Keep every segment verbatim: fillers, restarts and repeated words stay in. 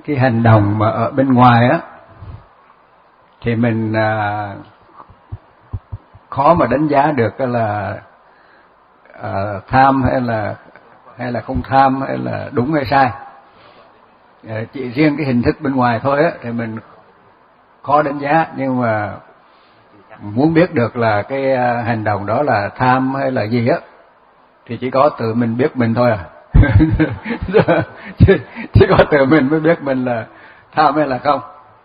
cái hành động mà ở bên ngoài á thì mình à, khó mà đánh giá được là à, tham hay là hay là không tham, hay là đúng hay sai. À, chỉ riêng cái hình thức bên ngoài thôi á thì mình khó đánh giá, nhưng mà muốn biết được là cái hành động đó là tham hay là gì á thì chỉ có tự mình biết mình thôi à. chỉ, chỉ có tự mình mới biết mình là tham hay là không.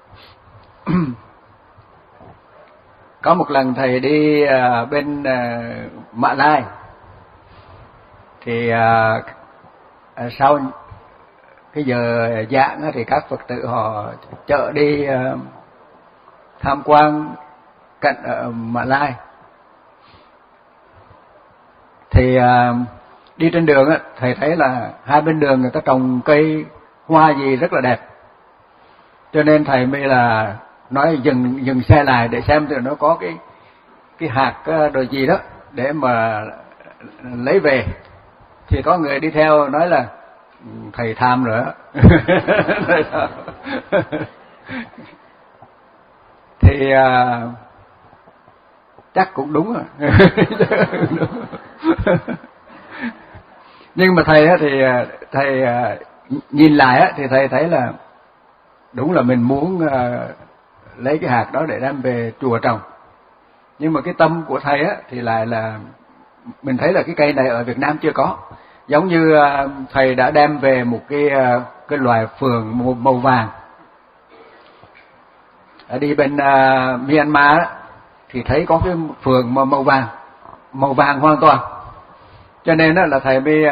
Có một lần thầy đi à, bên à, Mã Lai thì à, à, sau cái giờ giảng á, thì các Phật tử họ chợ đi à, tham quan cạnh ở Mã Lai. Thì à, đi trên đường á, thầy thấy là hai bên đường người ta trồng cây hoa gì rất là đẹp, cho nên thầy mới là nói dừng dừng xe lại để xem thì nó có cái cái hạt đồ gì đó để mà lấy về. Thì có người đi theo nói là thầy tham nữa. Thì à, chắc cũng đúng rồi. Nhưng mà thầy á thì thầy nhìn lại á thì thầy thấy là đúng là mình muốn lấy cái hạt đó để đem về chùa trồng. Nhưng mà cái tâm của thầy á thì lại là mình thấy là cái cây này ở Việt Nam chưa có. Giống như thầy đã đem về một cái cái loài phường màu, màu vàng. Ở đi bên uh, Myanmar á, thì thấy có cái phường màu, màu vàng, màu vàng hoàn toàn. Cho nên đó là thầy mới uh,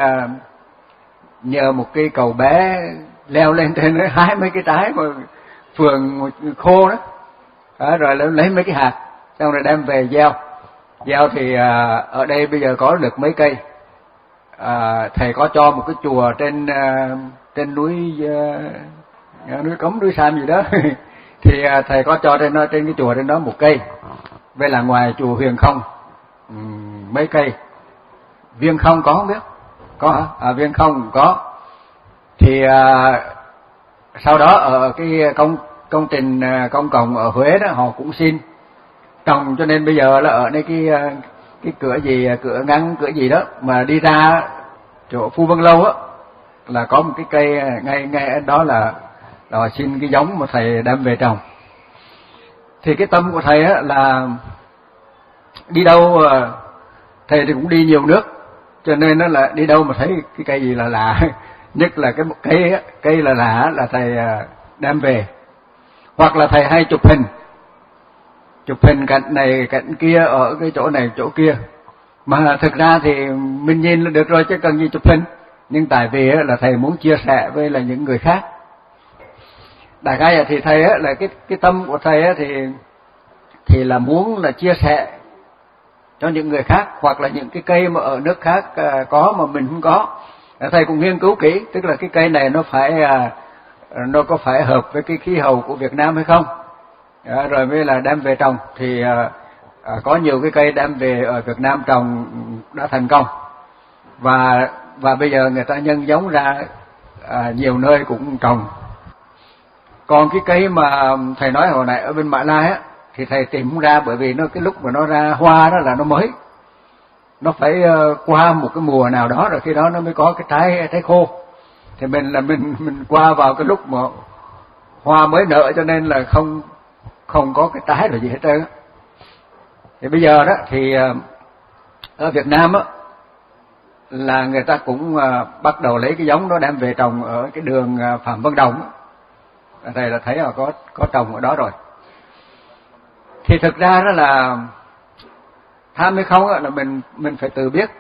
nhờ một cái cậu bé leo lên trên đấy hái mấy cái trái mà phường khô đó, đó rồi lấy mấy cái hạt, xong rồi đem về gieo. Gieo thì uh, ở đây bây giờ có được mấy cây. À, thầy có cho một cái chùa trên uh, trên núi uh, núi Cấm, núi Sam gì đó. Thì uh, thầy có cho trên nó trên cái chùa trên đó một cây. Vậy là ngoài chùa Huyền Không um, mấy cây. Viên Không có không biết? Có hả? À, Viên Không có. Thì uh, sau đó ở cái công công trình uh, công cộng ở Huế đó họ cũng xin trồng, cho nên bây giờ là ở đây cái uh, cái cửa gì cửa ngăn cửa gì đó mà đi ra chỗ Phu Vân Lâu á là có một cái cây ngay ngay đó là là xin cái giống mà thầy đem về trồng. Thì cái tâm của thầy á là đi đâu thầy thì cũng đi nhiều nước, cho nên nó là đi đâu mà thấy cái cây gì là lạ, nhất là cái một cây á, cây là lạ là thầy đem về. Hoặc là thầy hay chụp hình, chụp hình cạnh này cạnh kia ở cái chỗ này chỗ kia, mà thực ra thì mình nhìn là được rồi chứ cần gì chụp hình. Nhưng tại vì là thầy muốn chia sẻ với là những người khác. Đại khái thì thầy á là cái cái tâm của thầy á thì thì là muốn là chia sẻ cho những người khác, hoặc là những cái cây mà ở nước khác có mà mình không có. Thầy cũng nghiên cứu kỹ, tức là cái cây này nó phải nó có phải hợp với cái khí hậu của Việt Nam hay không. Đó, rồi mới là đem về trồng. Thì à, à, có nhiều cái cây đem về ở Việt Nam trồng đã thành công, và và bây giờ người ta nhân giống ra à, nhiều nơi cũng trồng. Còn cái cây mà thầy nói hồi nãy ở bên Mã Lai á thì thầy tìm không ra, bởi vì nó cái lúc mà nó ra hoa đó là nó mới, nó phải uh, qua một cái mùa nào đó rồi khi đó nó mới có cái trái trái khô. Thì mình là mình mình qua vào cái lúc mà hoa mới nở, cho nên là không không có cái trái rồi gì hết trơn á. Thì bây giờ đó thì ở Việt Nam á là người ta cũng bắt đầu lấy cái giống đó đem về trồng ở cái đường Phạm Văn Đồng á. Thầy là thấy là có có trồng ở đó rồi. Thì thực ra đó là tham hay không á là mình mình phải tự biết.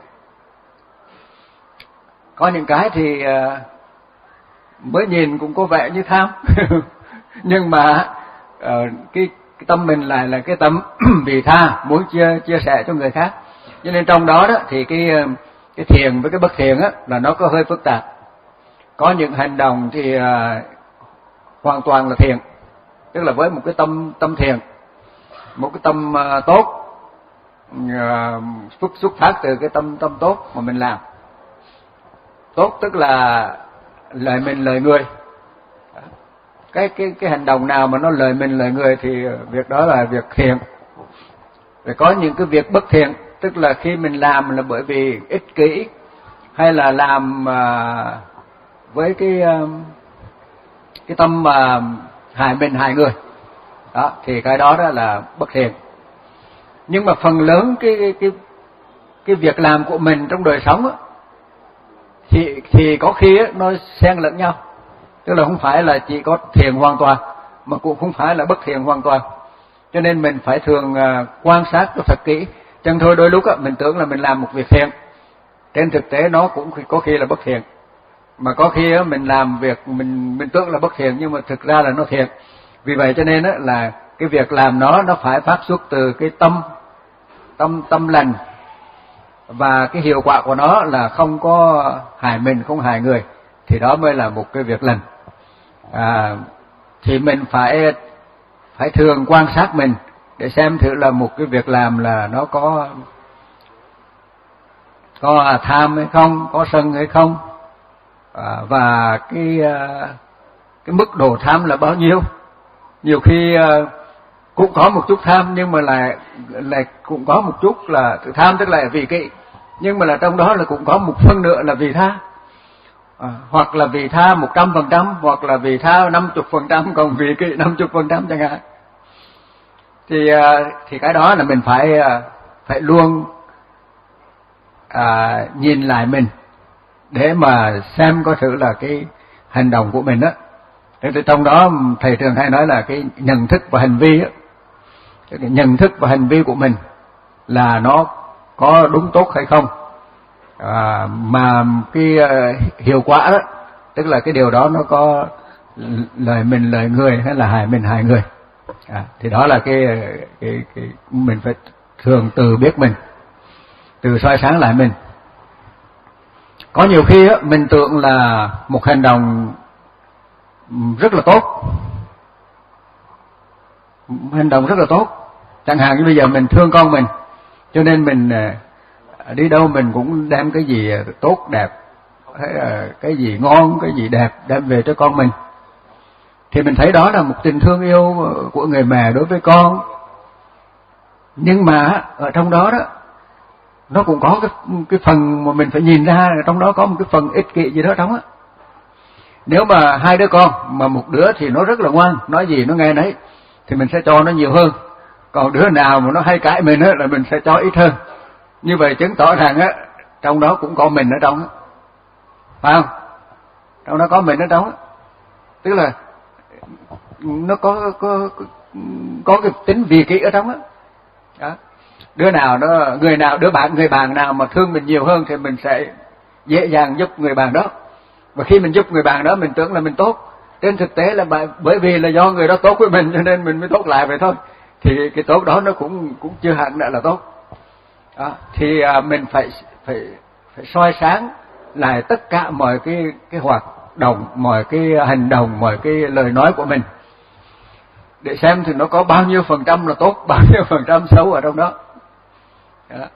Có những cái thì mới nhìn cũng có vẻ như tham, nhưng mà uh, cái, cái tâm mình lại là cái tâm vì tha, muốn chia chia sẻ cho người khác. Cho nên trong đó đó thì cái cái thiện với cái bất thiện á là nó có hơi phức tạp. Có những hành động thì uh, hoàn toàn là thiện, tức là với một cái tâm tâm thiện, một cái tâm uh, tốt, uh, xuất xuất phát từ cái tâm tâm tốt mà mình làm. Tốt tức là lời mình lời người. cái cái cái hành động nào mà nó lợi mình lợi người thì việc đó là việc thiện. Rồi có những cái việc bất thiện, tức là khi mình làm là bởi vì ích kỷ hay là làm uh, với cái uh, cái tâm mà uh, hại mình hại người đó, thì cái đó đó là bất thiện. Nhưng mà phần lớn cái cái cái, cái việc làm của mình trong đời sống á, thì thì có khi á, nó xen lẫn nhau, tức là không phải là chỉ có thiện hoàn toàn mà cũng không phải là bất thiện hoàn toàn. Cho nên mình phải thường uh, quan sát cho thật kỹ. Chẳng thôi đôi lúc á, mình tưởng là mình làm một việc thiện, trên thực tế nó cũng có khi là bất thiện. Mà có khi á, mình làm việc mình mình tưởng là bất thiện nhưng mà thực ra là nó thiện. Vì vậy cho nên á, là cái việc làm nó nó phải phát xuất từ cái tâm tâm tâm lành, và cái hiệu quả của nó là không có hại mình, không hại người, thì đó mới là một cái việc lành. À, thì mình phải phải thường quan sát mình để xem thử là một cái việc làm là nó có có tham hay không, có sân hay không, à, và cái cái mức độ tham là bao nhiêu. Nhiều khi cũng có một chút tham nhưng mà lại lại cũng có một chút là tham, tức là vì cái, nhưng mà là trong đó là cũng có một phần nữa là vì tha, à, hoặc là vì tha một trăm phần trăm, hoặc là vì tha năm chục phần trăm, còn vì cái năm chục phần trăm chẳng hạn. Thì thì cái đó là mình phải phải luôn à, nhìn lại mình để mà xem có thử là cái hành động của mình á. Thì trong đó thầy thường hay nói là cái nhận thức và hành vi á, cái nhận thức và hành vi của mình là nó có đúng tốt hay không, à, mà cái hiệu quả đó, tức là cái điều đó nó có lợi mình lợi người hay là hại mình hại người. À, thì đó là cái, cái cái mình phải thường tự biết mình, tự soi sáng lại mình. Có nhiều khi á, mình tưởng là một hành động rất là tốt, hành động rất là tốt, chẳng hạn như bây giờ mình thương con mình, cho nên mình đi đâu mình cũng đem cái gì tốt đẹp, hay là cái gì ngon, cái gì đẹp đem về cho con mình. Thì mình thấy đó là một tình thương yêu của người mẹ đối với con. Nhưng mà ở trong đó đó, nó cũng có cái, cái phần mà mình phải nhìn ra, trong đó có một cái phần ích kỷ gì đó trong á. Nếu mà hai đứa con, mà một đứa thì nó rất là ngoan, nói gì nó nghe nấy, thì mình sẽ cho nó nhiều hơn. Còn đứa nào mà nó hay cãi mình á, là mình sẽ cho ít hơn. Như vậy chứng tỏ rằng á, trong đó cũng có mình ở trong á. Phải không? Trong đó có mình ở trong á. Tức là nó có có có cái tính vị kỷ ở trong á. Đó. Đứa nào đó, người nào đứa bạn người bạn nào mà thương mình nhiều hơn thì mình sẽ dễ dàng giúp người bạn đó. Và khi mình giúp người bạn đó mình tưởng là mình tốt, trên thực tế là bởi vì là do người đó tốt với mình cho nên mình mới tốt lại vậy thôi. Thì cái tốt đó nó cũng cũng chưa hẳn đã là tốt. Đó. Thì à, mình phải phải phải soi sáng lại tất cả mọi cái cái hoạt động, mọi cái hành động, mọi cái lời nói của mình, để xem thì nó có bao nhiêu phần trăm là tốt, bao nhiêu phần trăm xấu ở trong đó. Đó.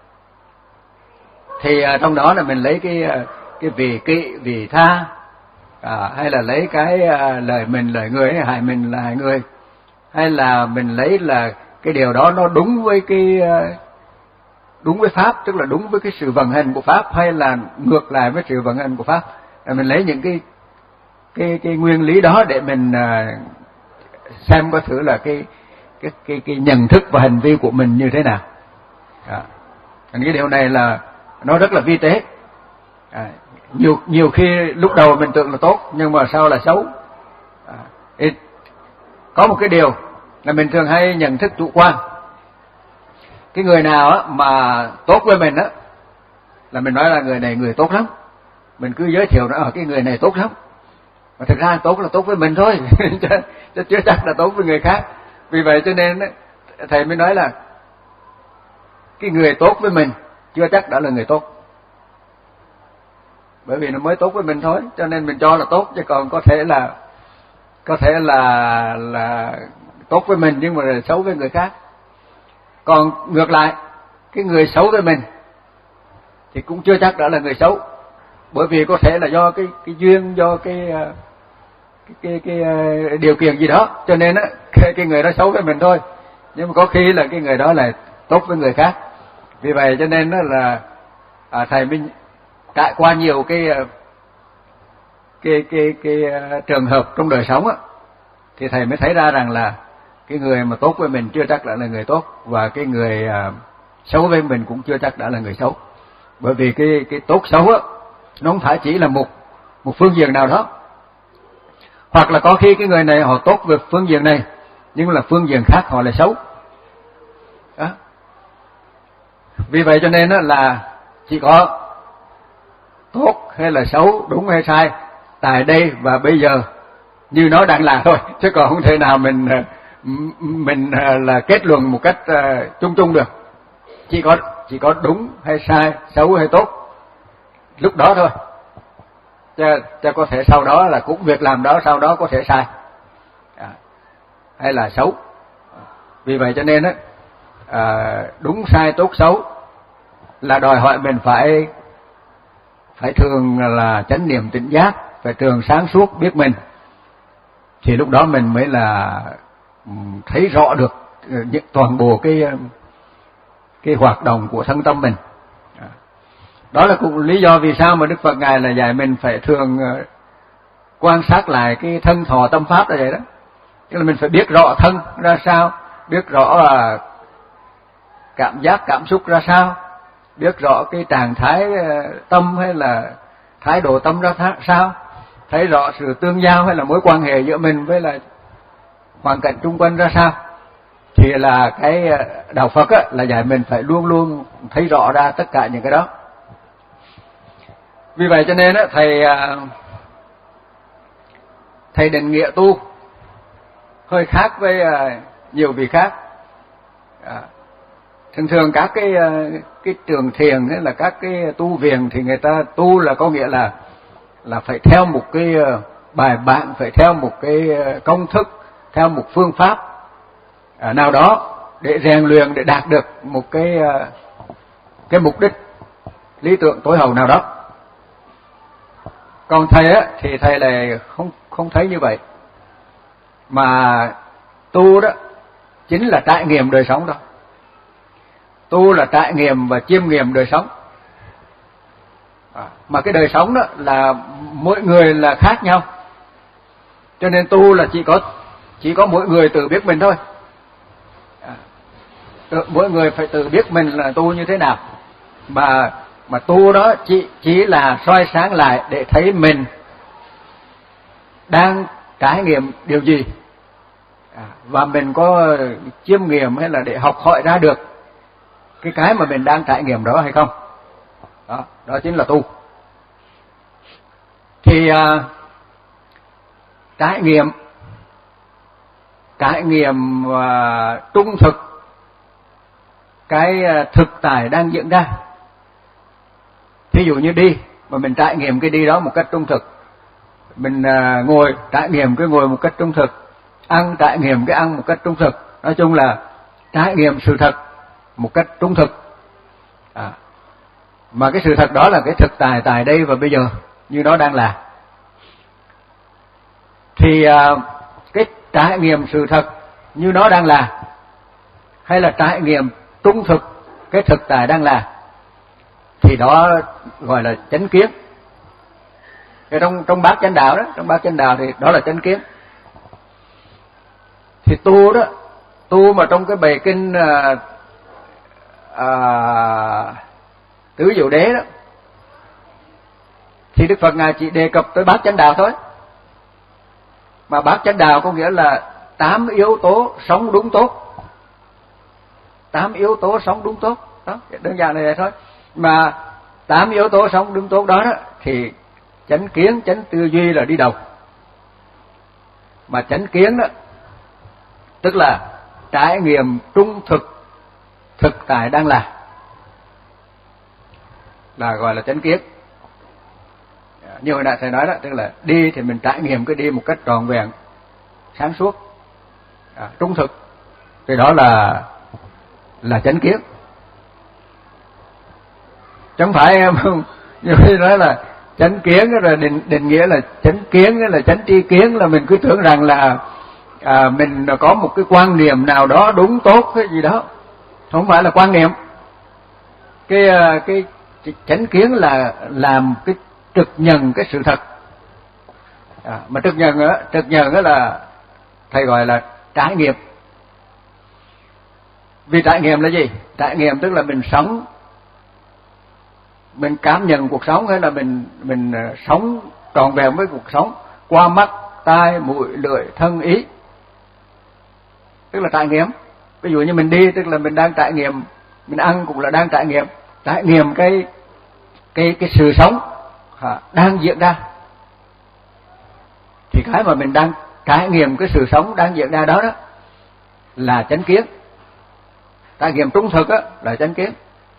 Thì à, trong đó là mình lấy cái cái vì kỵ, vì tha, à, hay là lấy cái à, lời mình lời người, hay hại mình là hại người, hay là mình lấy là cái điều đó nó đúng với cái đúng với pháp, tức là đúng với cái sự vận hành của pháp, hay là ngược lại với sự vận hành của pháp. À, mình lấy những cái cái cái nguyên lý đó để mình à, xem có thử là cái cái cái cái nhận thức và hành vi của mình như thế nào. À, cái điều này là nó rất là vi tế. À, nhiều nhiều khi lúc đầu mình tưởng là tốt nhưng mà sau là xấu. À, có một cái điều là mình thường hay nhận thức chủ quan. Cái người nào á mà tốt với mình á là mình nói là người này người tốt lắm, mình cứ giới thiệu nó cái người này tốt lắm, mà thực ra tốt là tốt với mình thôi chứ chưa chắc là tốt với người khác. Vì vậy cho nên thầy mới nói là cái người tốt với mình chưa chắc đã là người tốt, bởi vì nó mới tốt với mình thôi, cho nên mình cho là tốt, chứ còn có thể là có thể là là tốt với mình nhưng mà là xấu với người khác. Còn ngược lại, cái người xấu với mình thì cũng chưa chắc đã là người xấu, bởi vì có thể là do cái cái duyên, do cái cái cái, cái điều kiện gì đó, cho nên á cái, cái người đó xấu với mình thôi, nhưng mà có khi là cái người đó lại tốt với người khác. Vì vậy cho nên đó là à, thầy mình trải qua nhiều cái cái cái cái, cái trường hợp trong đời sống á, thì thầy mới thấy ra rằng là cái người mà tốt với mình chưa chắc đã là người tốt, và cái người à, xấu với mình cũng chưa chắc đã là người xấu. Bởi vì cái cái tốt xấu á nó không phải chỉ là một một phương diện nào đó, hoặc là có khi cái người này họ tốt về phương diện này nhưng là phương diện khác họ lại xấu đó. Vì vậy cho nên đó là chỉ có tốt hay là xấu, đúng hay sai tại đây và bây giờ như nó đang là thôi, chứ còn không thể nào mình mình là kết luận một cách chung chung được. Chỉ có chỉ có đúng hay sai, xấu hay tốt lúc đó thôi, chứ, chứ có thể sau đó là cũng việc làm đó sau đó có thể sai à, hay là xấu. Vì vậy cho nên á à, đúng sai tốt xấu là đòi hỏi mình phải phải thường là chánh niệm tỉnh giác, phải thường sáng suốt biết mình, thì lúc đó mình mới là thấy rõ được toàn bộ cái cái hoạt động của thân tâm mình. Đó là cũng lý do vì sao mà Đức Phật Ngài là dạy mình phải thường quan sát lại cái thân thọ tâm pháp là vậy đó. Tức là mình phải biết rõ thân ra sao, biết rõ là cảm giác cảm xúc ra sao, biết rõ cái trạng thái tâm hay là thái độ tâm ra sao, thấy rõ sự tương giao hay là mối quan hệ giữa mình với là hoàn cảnh xung quanh ra sao. Thì là cái đạo Phật á, là dạy mình phải luôn luôn thấy rõ ra tất cả những cái đó. Vì vậy cho nên á, thầy thầy định nghĩa tu hơi khác với nhiều vị khác. À, thường thường các cái cái trường thiền hay là các cái tu viện thì người ta tu là có nghĩa là là phải theo một cái bài bản, phải theo một cái công thức, theo một phương pháp à, nào đó để rèn luyện, để đạt được một cái cái mục đích lý tưởng tối hậu nào đó. Còn thầy á thì thầy lại không không thấy như vậy, mà tu đó chính là trải nghiệm đời sống đó. Tu là trải nghiệm và chiêm nghiệm đời sống. À, mà cái đời sống đó là mỗi người là khác nhau, cho nên tu là chỉ có chỉ có mỗi người tự biết mình thôi. À, tự, mỗi người phải tự biết mình là tu như thế nào, mà mà tu đó chỉ chỉ là soi sáng lại để thấy mình đang trải nghiệm điều gì, à, và mình có chiêm nghiệm hay là để học hỏi ra được cái cái mà mình đang trải nghiệm đó hay không. Đó, đó chính là tu. Thì à, trải nghiệm trải nghiệm à, trung thực cái à, thực tại đang diễn ra. Thí dụ như đi mà mình trải nghiệm cái đi đó một cách trung thực, mình à, ngồi trải nghiệm cái ngồi một cách trung thực, ăn trải nghiệm cái ăn một cách trung thực. Nói chung là trải nghiệm sự thật một cách trung thực. À, mà cái sự thật đó là cái thực tại tại đây và bây giờ như nó đang là. Thì à, cái trải nghiệm sự thật như nó đang là, hay là trải nghiệm trung thực cái thực tại đang là, thì đó gọi là chánh kiến. Cái trong trong bát chánh đạo đó, trong bát chánh đạo thì đó là chánh kiến. Thì tu đó, tu mà trong cái bài kinh à, à, Tứ Diệu Đế đó, thì Đức Phật Ngài chỉ đề cập tới bát chánh đạo thôi. Mà bát chánh đạo có nghĩa là tám yếu tố sống đúng tốt. Tám yếu tố sống đúng tốt. Đó, đơn giản là vậy thôi. Mà tám yếu tố sống đúng tốt đó, đó thì chánh kiến, chánh tư duy là đi đầu. Mà chánh kiến đó tức là trải nghiệm trung thực thực tại đang là, là gọi là chánh kiến. Như hồi nãy thầy nói đó, tức là đi thì mình trải nghiệm cái đi một cách trọn vẹn, sáng suốt, à, trung thực, thì đó là là chánh kiến. Chẳng phải như khi nói là chánh kiến rồi định định nghĩa là chánh kiến là chánh tri kiến, là mình cứ tưởng rằng là à, mình có một cái quan niệm nào đó đúng tốt cái gì đó, không phải là quan niệm. Cái cái, cái chánh kiến là làm cái trực nhận cái sự thật. À, mà trực nhận á, trực nhận á là thầy gọi là trải nghiệm. Vì trải nghiệm là gì? Trải nghiệm tức là mình sống, mình cảm nhận cuộc sống, hay là mình mình sống trọn vẹn với cuộc sống qua mắt, tai, mũi, lưỡi, thân, ý, tức là trải nghiệm. Ví dụ như mình đi tức là mình đang trải nghiệm, mình ăn cũng là đang trải nghiệm, trải nghiệm cái cái cái sự sống à, đang diễn ra. Thì cái mà mình đang trải nghiệm cái sự sống đang diễn ra đó đó là chánh kiến. Trải nghiệm trung thực á là chánh kiến.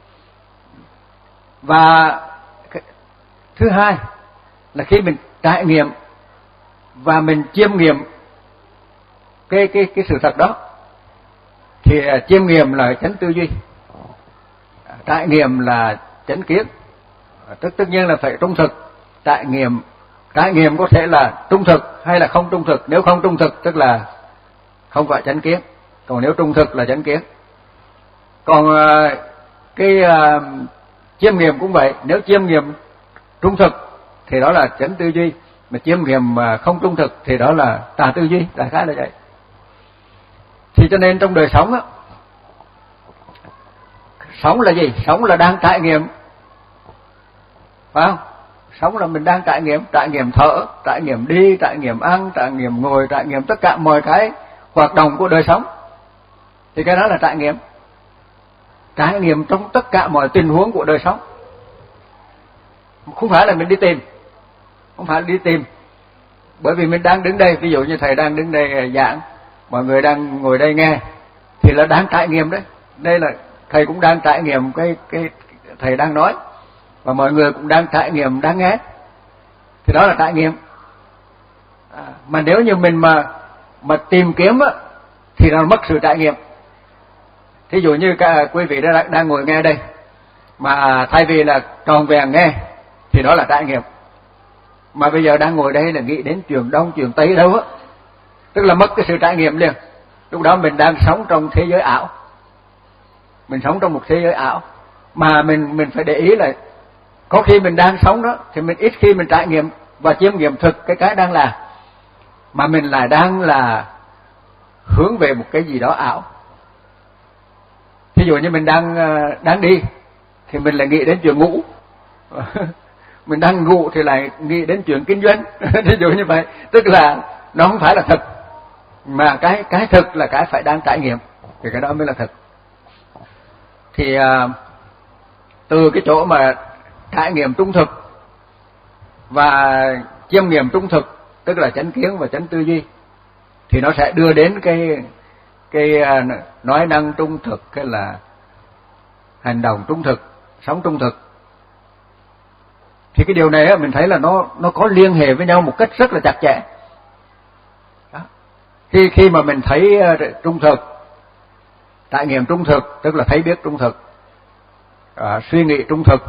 Và thứ hai là khi mình trải nghiệm và mình chiêm nghiệm cái cái cái sự thật đó thì chiêm nghiệm là chánh tư duy, trải nghiệm là chánh kiến. Tất tất nhiên là phải trung thực. Trải nghiệm trải nghiệm có thể là trung thực hay là không trung thực. Nếu không trung thực tức là không phải chánh kiến, còn nếu trung thực là chánh kiến. Còn cái uh, chiêm nghiệm cũng vậy, nếu chiêm nghiệm trung thực thì đó là chánh tư duy, mà chiêm nghiệm không trung thực thì đó là tà tư duy, đại khái là vậy. Thì cho nên trong đời sống á, sống là gì? Sống là đang trải nghiệm, phải không? Sống là mình đang trải nghiệm, trải nghiệm thở, trải nghiệm đi, trải nghiệm ăn, trải nghiệm ngồi, trải nghiệm tất cả mọi cái hoạt động của đời sống. Thì cái đó là trải nghiệm. Trải nghiệm trong tất cả mọi tình huống của đời sống. Không phải là mình đi tìm, không phải là đi tìm. Bởi vì mình đang đứng đây, ví dụ như thầy đang đứng đây giảng, mọi người đang ngồi đây nghe, thì là đang trải nghiệm đấy. Đây là thầy cũng đang trải nghiệm cái cái thầy đang nói, và mọi người cũng đang trải nghiệm đang nghe, thì đó là trải nghiệm. À, mà nếu như mình mà mà tìm kiếm á thì là mất sự trải nghiệm. Thí dụ như cả quý vị đang, đang ngồi nghe đây, mà thay vì là tròn vẹn nghe thì đó là trải nghiệm. Mà bây giờ đang ngồi đây là nghĩ đến chuyện đông chuyện tây đâu á, tức là mất cái sự trải nghiệm liền. Lúc đó mình đang sống trong thế giới ảo, mình sống trong một thế giới ảo. Mà mình mình phải để ý là có khi mình đang sống đó thì mình ít khi mình trải nghiệm và chiêm nghiệm thực cái cái đang là, mà mình lại đang là hướng về một cái gì đó ảo. Ví dụ như mình đang đang đi thì mình lại nghĩ đến chuyện ngủ, mình đang ngủ thì lại nghĩ đến chuyện kinh doanh. Ví dụ như vậy, tức là nó không phải là thực, mà cái cái thực là cái phải đang trải nghiệm, thì cái đó mới là thực. Thì à, từ cái chỗ mà trải nghiệm trung thực và chiêm nghiệm trung thực, tức là chánh kiến và chánh tư duy, thì nó sẽ đưa đến cái cái nói năng trung thực, hay là hành động trung thực, sống trung thực. Thì cái điều này mình thấy là nó nó có liên hệ với nhau một cách rất là chặt chẽ. Đó. Khi khi mà mình thấy trung thực, trải nghiệm trung thực, tức là thấy biết trung thực, à, suy nghĩ trung thực,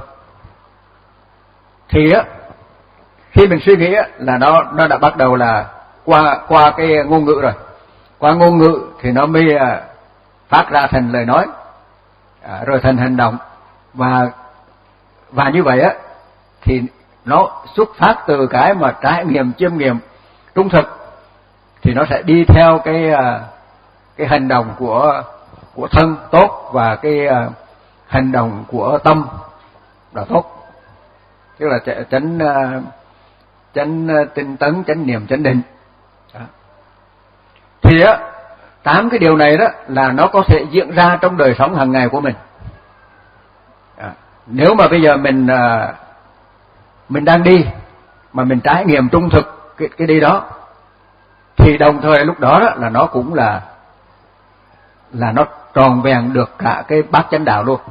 thì á khi mình suy nghĩ á, là nó nó đã bắt đầu là qua qua cái ngôn ngữ rồi. Qua ngôn ngữ thì nó mới à, phát ra thành lời nói, à, rồi thành hành động, và và như vậy á thì nó xuất phát từ cái mà trải nghiệm chiêm nghiệm trung thực, thì nó sẽ đi theo cái à, cái hành động của của thân tốt, và cái à, hành động của tâm là tốt, tức là chánh chánh tinh tấn, chánh niệm, chánh định. Đó. Thì á tám cái điều này đó là nó có thể diễn ra trong đời sống hàng ngày của mình. Đó. Nếu mà bây giờ mình mình đang đi mà mình trải nghiệm trung thực cái cái đi đó, thì đồng thời lúc đó, đó là nó cũng là là nó tròn vẹn được cả cái bát chánh đạo luôn.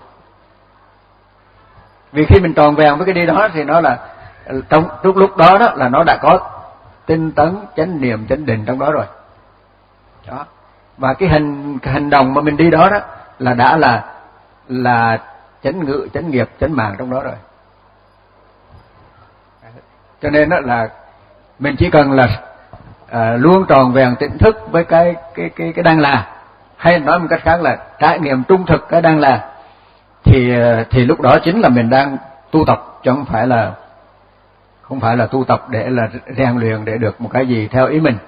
Vì khi mình tròn vẹn với cái đi đó thì nó là trong lúc lúc đó đó là nó đã có tinh tấn, chánh niệm, chánh định trong đó rồi. Đó. Và cái hành cái hành động mà mình đi đó đó là đã là là chánh ngữ, chánh nghiệp, chánh mạng trong đó rồi. Cho nên đó là mình chỉ cần là à, luôn tròn vẹn tỉnh thức với cái cái cái cái đang là, hay nói một cách khác là trải nghiệm trung thực cái đang là, thì thì lúc đó chính là mình đang tu tập, chứ không phải là không phải là tu tập để là rèn luyện để được một cái gì theo ý mình.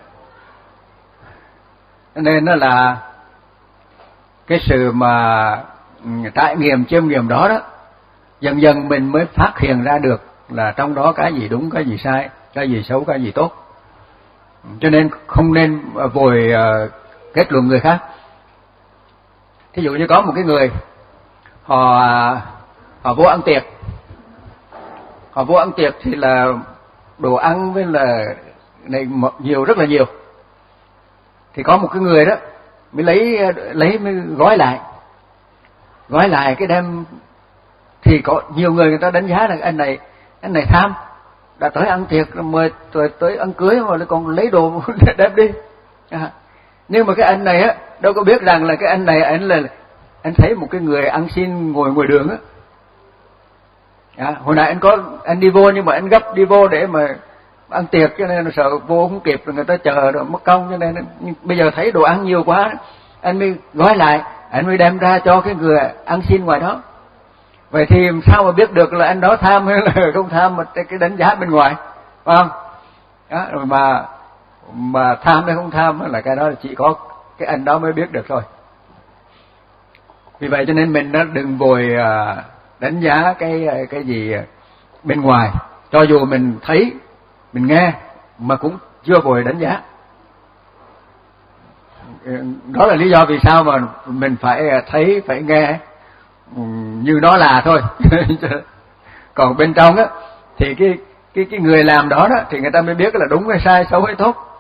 Nên đó là cái sự mà trải nghiệm chiêm nghiệm đó đó, dần dần mình mới phát hiện ra được là trong đó cái gì đúng, cái gì sai, cái gì xấu, cái gì tốt. Cho nên không nên vội kết luận người khác. Thí dụ như có một cái người họ họ vô ăn tiệc, họ vô ăn tiệc thì là đồ ăn với là này nhiều, rất là nhiều. Thì có một cái người đó mới lấy lấy mới gói lại, gói lại cái đem, thì có nhiều người người ta đánh giá là anh này anh này tham, đã tới ăn tiệc mời tới, tới ăn cưới mà lại còn lấy đồ đem đi. À, nhưng mà cái anh này á đâu có biết rằng là cái anh này anh là anh thấy một cái người ăn xin ngồi ngoài đường á. À, hồi nãy anh có anh đi vô nhưng mà anh gấp đi vô để mà ăn tiệc, cho nên là sợ vô không kịp rồi người ta chờ rồi mất công, cho nên bây giờ thấy đồ ăn nhiều quá anh mới gói lại, anh mới đem ra cho cái người ăn xin ngoài đó. Vậy thì sao mà biết được là anh đó tham hay là không tham, mà cái đánh giá bên ngoài, phải không? Đó, rồi mà mà tham hay không tham là cái đó là chỉ có cái anh đó mới biết được thôi. Vì vậy cho nên mình nó đừng vội đánh giá cái cái gì bên ngoài, cho dù mình thấy mình nghe mà cũng chưa vội đánh giá. Đó là lý do vì sao mà mình phải thấy, phải nghe như nó là thôi. Còn bên trong á thì cái cái cái người làm đó đó thì người ta mới biết là đúng hay sai, xấu hay tốt.